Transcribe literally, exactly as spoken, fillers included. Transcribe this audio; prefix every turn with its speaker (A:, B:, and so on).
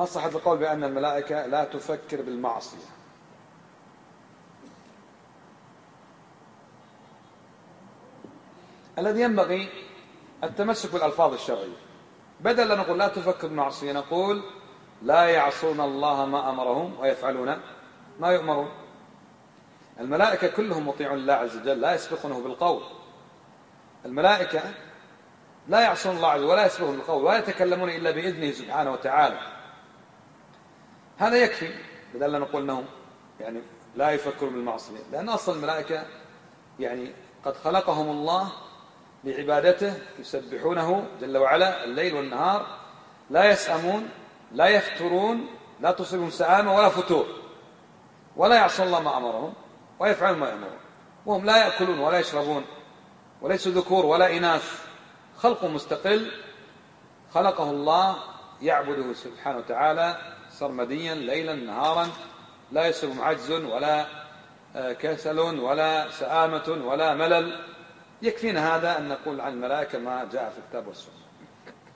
A: ما صحة القول بأن الملائكة لا تفكر بالمعصية؟ الذي ينبغي التمسك بالألفاظ الشرعية، بدل أن نقول لا تفكر بالمعصية نقول لا يعصون الله ما أمرهم ويفعلون ما يؤمرون. الملائكة كلهم مطيعون لله عز وجل، لا يسبقونه بالقول. الملائكة لا يعصون الله عز وجل ولا يسبقون بالقول ولا يتكلمون إلا بإذنه سبحانه وتعالى. هذا يكفي بدل أن نقول أنهم يعني لا يفكرون بالمعصية، لأن أصل الملائكة يعني قد خلقهم الله لعبادته، يسبحونه جل وعلا الليل والنهار، لا يسأمون لا يفترون، لا تصيبهم سآمة ولا فتور، ولا يعصون الله ما أمرهم ويفعلون ما يأمرون، وهم لا يأكلون ولا يشربون وليسوا ذكور ولا إناث، خلق مستقل خلقه الله يعبده سبحانه وتعالى سرمديا ليلا نهارا، لا يصيبهم عجز ولا كسل ولا سآمة ولا ملل. يكفينا هذا أن نقول عن الملائكة ما جاء في الكتاب والسنة.